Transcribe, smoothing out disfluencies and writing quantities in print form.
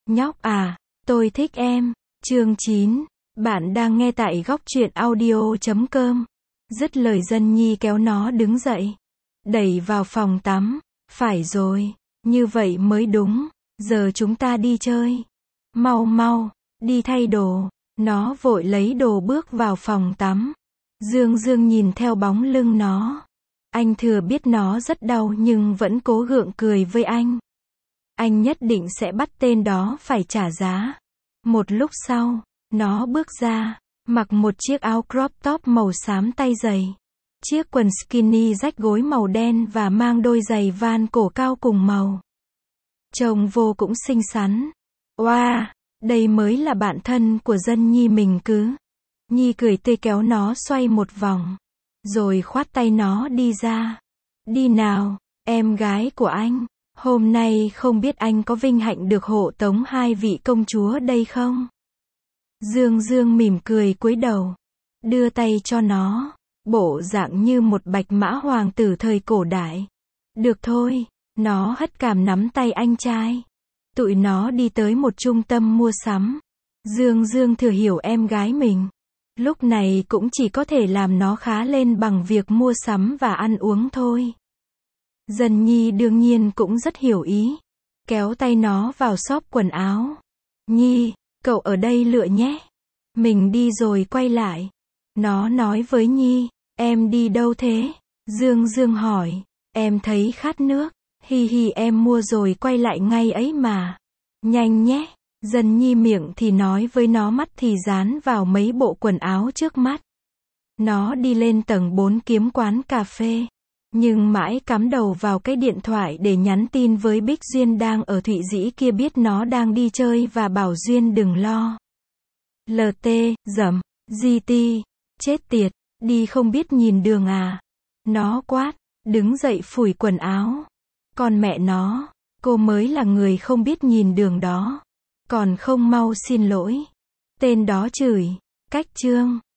Nhóc à, tôi thích em. Chương 9. Bạn đang nghe tại góc truyện audio.com. Dứt lời Dân Nhi kéo nó đứng dậy. Đẩy vào phòng tắm. Phải rồi, như vậy mới đúng. Giờ chúng ta đi chơi. Mau mau, đi thay đồ. Nó vội lấy đồ bước vào phòng tắm. Dương Dương nhìn theo bóng lưng nó. Anh thừa biết nó rất đau nhưng vẫn cố gượng cười với anh. Anh nhất định sẽ bắt tên đó phải trả giá. Một lúc sau, nó bước ra, mặc một chiếc áo crop top màu xám tay dày. Chiếc quần skinny rách gối màu đen và mang đôi giày van cổ cao cùng màu. Trông vô cũng xinh xắn. Wow, đây mới là bạn thân của Dân Nhi mình cứ. Nhi cười tươi kéo nó xoay một vòng. Rồi khoát tay nó đi ra. Đi nào, em gái của anh. Hôm nay không biết anh có vinh hạnh được hộ tống hai vị công chúa đây không? Dương Dương mỉm cười cúi đầu. Đưa tay cho nó. Bộ dạng như một bạch mã hoàng tử thời cổ đại. Được thôi. Nó hất cảm nắm tay anh trai. Tụi nó đi tới một trung tâm mua sắm. Dương Dương thừa hiểu em gái mình. Lúc này cũng chỉ có thể làm nó khá lên bằng việc mua sắm và ăn uống thôi. Dân Nhi đương nhiên cũng rất hiểu ý. Kéo tay nó vào shop quần áo. Nhi, cậu ở đây lựa nhé. Mình đi rồi quay lại. Nó nói với Nhi, em đi đâu thế? Dương Dương hỏi, em thấy khát nước. Hi hi em mua rồi quay lại ngay ấy mà. Nhanh nhé. Dân Nhi miệng thì nói với nó mắt thì dán vào mấy bộ quần áo trước mắt. Nó đi lên tầng 4 kiếm quán cà phê. Nhưng mãi cắm đầu vào cái điện thoại để nhắn tin với Bích Duyên đang ở Thụy Dĩ kia biết nó đang đi chơi và bảo Duyên đừng lo. LT, dầm, GT, chết tiệt, đi không biết nhìn đường à. Nó quát, đứng dậy phủi quần áo. Còn mẹ nó, cô mới là người không biết nhìn đường đó. Còn không mau xin lỗi. Tên đó chửi, cách chương.